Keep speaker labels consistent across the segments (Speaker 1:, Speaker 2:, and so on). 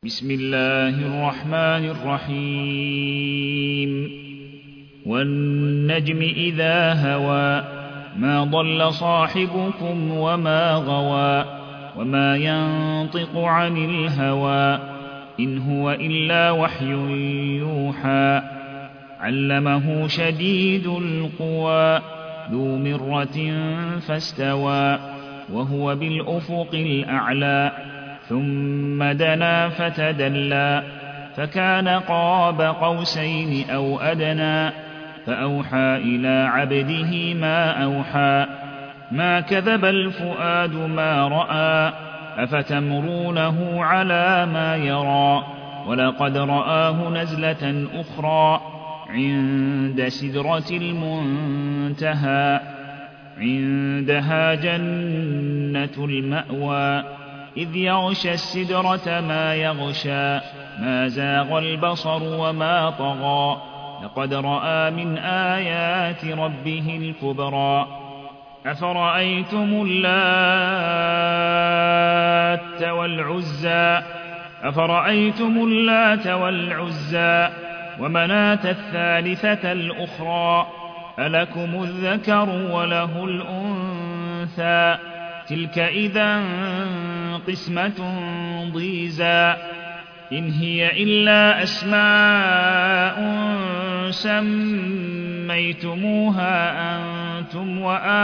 Speaker 1: بسم الله الرحمن الرحيم والنجم إذا هوى ما ضل صاحبكم وما غوى وما ينطق عن الهوى إن هو إلا وحي يوحى علمه شديد القوى ذو مرة فاستوى وهو بالأفق الأعلى ثم دنا فتدلى فكان قاب قوسين أو أدنى فأوحى إلى عبده ما أوحى ما كذب الفؤاد ما رأى أفتمرونه على ما يرى ولقد رآه نزلة أخرى عند سدرة المنتهى عندها جنة المأوى إذ يغشى السدرة ما يغشى ما زاغ البصر وما طغى لقد رأى من آيات ربه الكبرى أفرأيتم اللات والعزى ومناة الثالثة الأخرى ألكم الذكر وله الأنثى تلك إذا قسمة ضيزى إن هي إلا أسماء سميتموها أنتم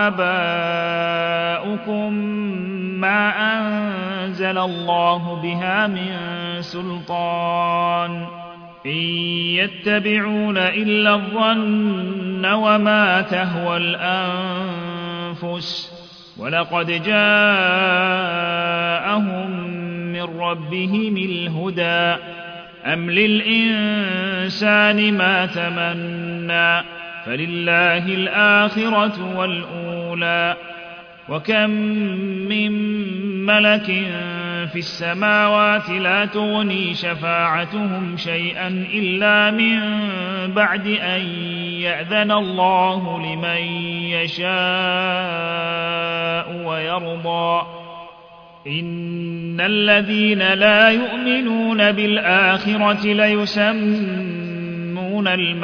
Speaker 1: وآباؤكم ما أنزل الله بها من سلطان إن يتبعون إلا الظن وما تهوى الأنفس ولقد جاءهم من ربهم الهدى أم للإنسان ما تمنى فلله الآخرة والأولى وكم من ملك في السماوات لا تغني شفاعتهم شيئا إلا من بعد أن يأذن الله لمن يشاء ويرضى إن الذين لا يؤمنون بالآخرة ليسمون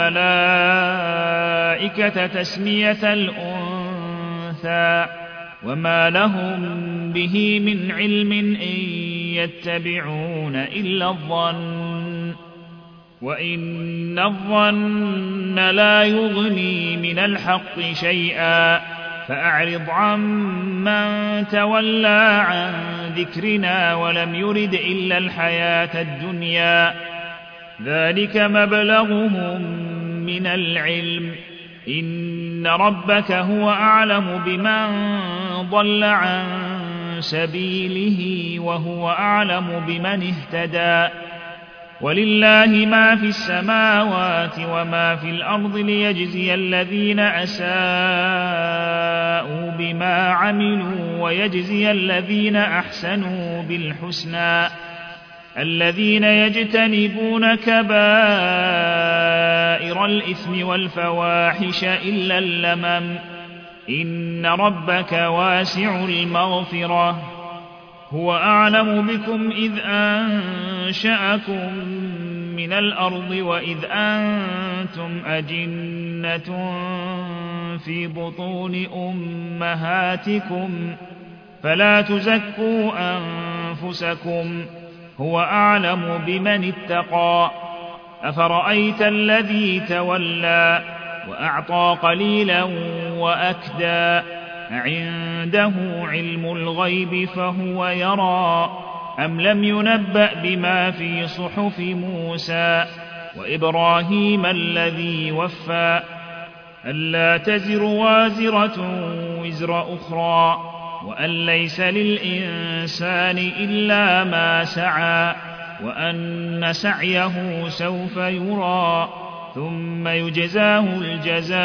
Speaker 1: الملائكة تسمية الأنثى وما لهم به من علم إن يتبعون إلا الظن وإن الظن لا يغني من الحق شيئا فأعرض عمن تولى عن ذكرنا ولم يرد إلا الحياة الدنيا ذلك مبلغهم من العلم إن ربك هو أعلم بمن ضل عن سبيله وهو أعلم بمن اهتدى ولله ما في السماوات وما في الأرض ليجزي الذين أساءوا بما عملوا ويجزي الذين أحسنوا بالحسنى الذين يجتنبون كبائر الإثم والفواحش إلا اللمم إن ربك واسع المغفرة هو أعلم بكم إذ أنشأكم من الأرض وإذ أنتم أجنة في بطون أمهاتكم فلا تزكوا أنفسكم هو أعلم بمن اتقى أفرأيت الذي تولى وأعطى قليلا وأكدى عنده علم الغيب فهو يرى أم لم ينبأ بما في صحف موسى وإبراهيم الذي وفى ألا تزر وازرة وزر أخرى وأن ليس للإنسان إلا ما سعى وأن سعيه سوف يرى ثم يجزاه الجزاء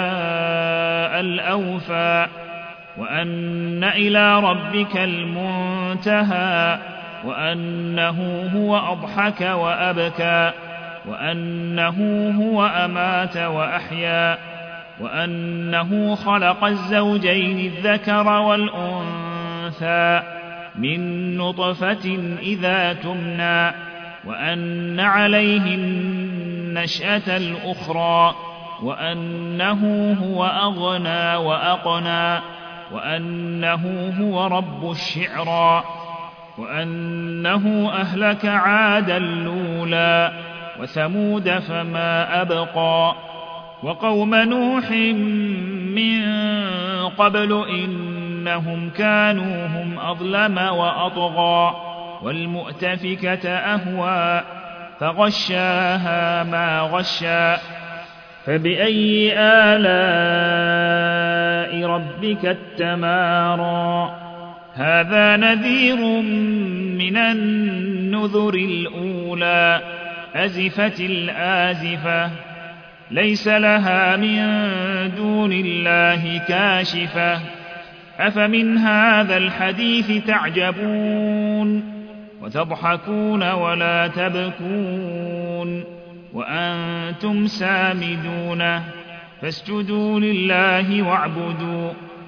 Speaker 1: الأوفى وأن إلى ربك المنتهى وأنه هو أضحك وأبكى وأنه هو أمات وأحيا وأنه خلق الزوجين الذكر والأنثى من نطفة إذا تمنى وأن عليه النشأة الأخرى وأنه هو أغنى وأقنى وأنه هو رب الشعرى وأنه أهلك عادا الأولى وثمود فما أبقى وقوم نوح من قبل إنهم كانوا هم أظلم وأطغى والمؤتفكة أهوى فغشاها ما غشى فبأي آلاء ربك التمارى هذا نذير من النذر الأولى أزفت الآزفة ليس لها من دون الله كاشفة أفمن هذا الحديث تعجبون وتضحكون ولا تبكون وأنتم سامدون فاسجدوا لله واعبدوا